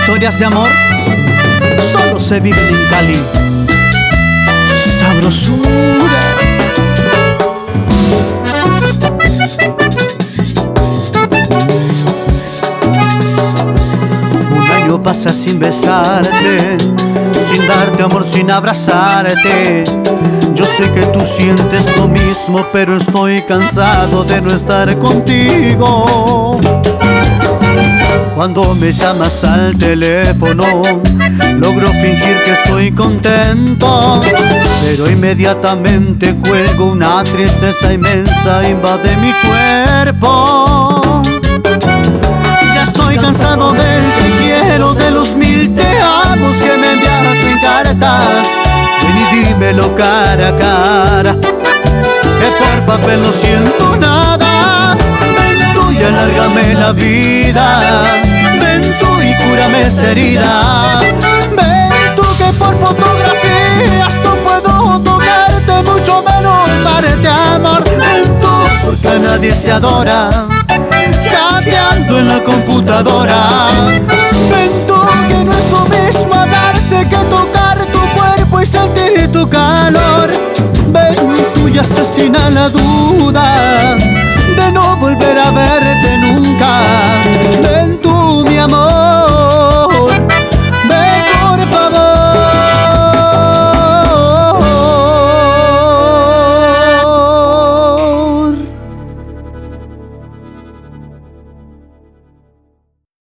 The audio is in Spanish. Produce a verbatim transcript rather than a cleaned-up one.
historias de amor solo se viven en Cali. Sabrosura. Un año pasa sin besarte, sin darte amor, sin abrazarte. Yo sé que tú sientes lo mismo, pero estoy cansado de no estar contigo. Cuando me llamas al teléfono, logro fingir que estoy contento, pero inmediatamente cuelgo. Una tristeza inmensa invade mi cuerpo. Ya estoy cansado del te quiero, de los mil te amos que me envías en cartas. Ven y dímelo cara a cara, que por papel no siento nada. Ven tú y alárgame la vida, ven tú y cúrame esta herida. Ven tú que por fotografías no puedo tocarte, mucho menos darte amor. Ven tú porque a nadie se adora chateando en la computadora. Ven tú que no es lo mismo hablarte que tocar tu cuerpo y sentir tu calor. Ven tú y asesina la duda de no volver a ver